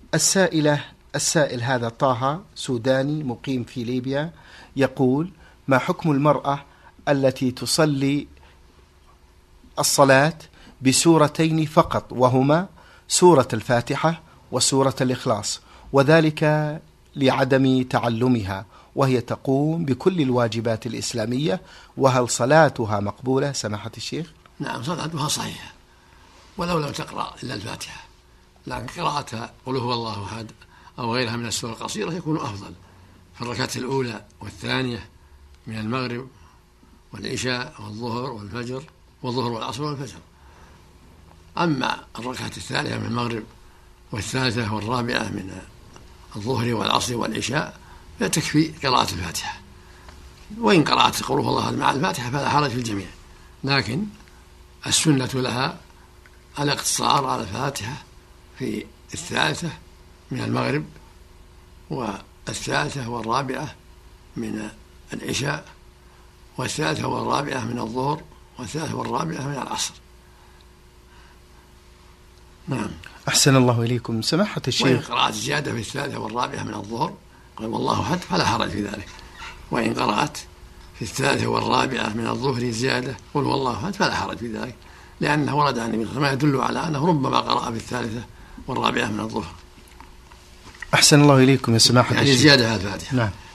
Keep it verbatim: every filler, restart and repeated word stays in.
السائلة السائل هذا طه سوداني مقيم في ليبيا يقول: ما حكم المرأة التي تصلي الصلاة بسورتين فقط، وهما سورة الفاتحة وسورة الإخلاص، وذلك لعدم تعلمها، وهي تقوم بكل الواجبات الإسلامية، وهل صلاتها مقبولة سماحة الشيخ؟ نعم، صلاتها صحيحة ولو لم تقرأ إلا الفاتحة، لكن قراءتها قل هو الله أحد أو غيرها من السور القصيرة يكون أفضل في الركعة الأولى والثانية من المغرب والعشاء والظهر والفجر والظهر والعصر والفجر. أما الركعة الثالثة من المغرب والثالثة والرابعة من الظهر والعصر والعشاء فتكفي قراءة الفاتحة، وإن قرأت قل هو الله مع الفاتحة فلا حرج في الجميع، لكن السنة لها الاقتصار على الفاتحة في الثالثة من المغرب والثالثة والرابعة من العشاء والثالثة والرابعة من الظهر والثالثة والرابعة من العصر. نعم. أحسن الله إليكم سماحة الشيخ. وإن قرأت زيادة في الثالثة والرابعة من الظهر قل والله أحد فلا حرج في ذلك، وإن قرأت في الثالثة والرابعة من الظهر زيادة قل والله أحد فلا حرج في ذلك، لأنه ورد عن النبي ما يدل على أنه ربما قرأ في الثالثة والرابعة من الظهر. أحسن الله إليكم يا سماحة يعني الشيخ. زيادة على الفاتحة. نعم.